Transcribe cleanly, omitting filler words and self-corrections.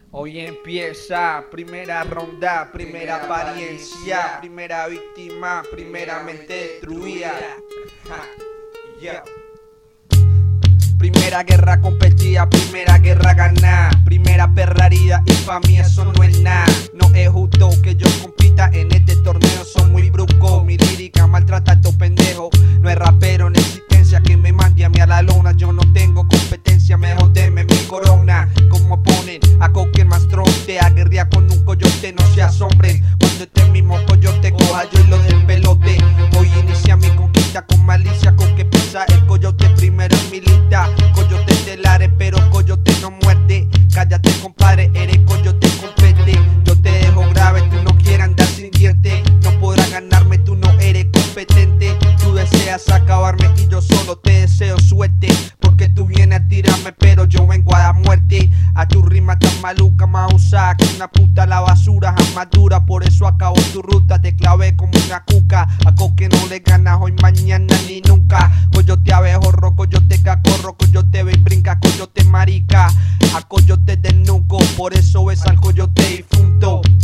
Hoy empieza, primera ronda, primera apariencia, primera víctima, primeramente destruida. Primera guerra competida, primera guerra ganada, primera perra herida y pa' mí eso no es nada. No es justo que yo compita en este torneo, son muy bruscos, mi lírica maltrata a estos pendejos. No es rapero en existencia que me mande a mí a la lona, yo no tengo competencia, mejor deme mi corona. Como ponen a cualquier más tronte, a guerrear con un coyote, no se asombren. Cuando este mismo coyote coja yo y lo del pelote. Hoy inicia mi conquista con malicia, con que pesa el coyote primero en mi lista. Coyote telares, pero coyote no muerde. Cállate compadre, eres coyote compete. Yo te dejo grave, tú no quieras andar sin dientes. No podrás ganarme, tú no eres competente. Tú deseas acabarme y yo solo te deseo suerte, porque tú vienes a tirarme pero yo vengo a dar muerte. A tu rima tan maluca, más usada que una puta la basura, jamás dura. Por eso acabo tu ruta, te clavé como una cuca. A que no le ganas hoy, mañana ni nunca. Coyote abejorro, coyote cacorro, coyote ve y brinca, coyote marica. A coyote del nuco, por eso ves al coyote difunto.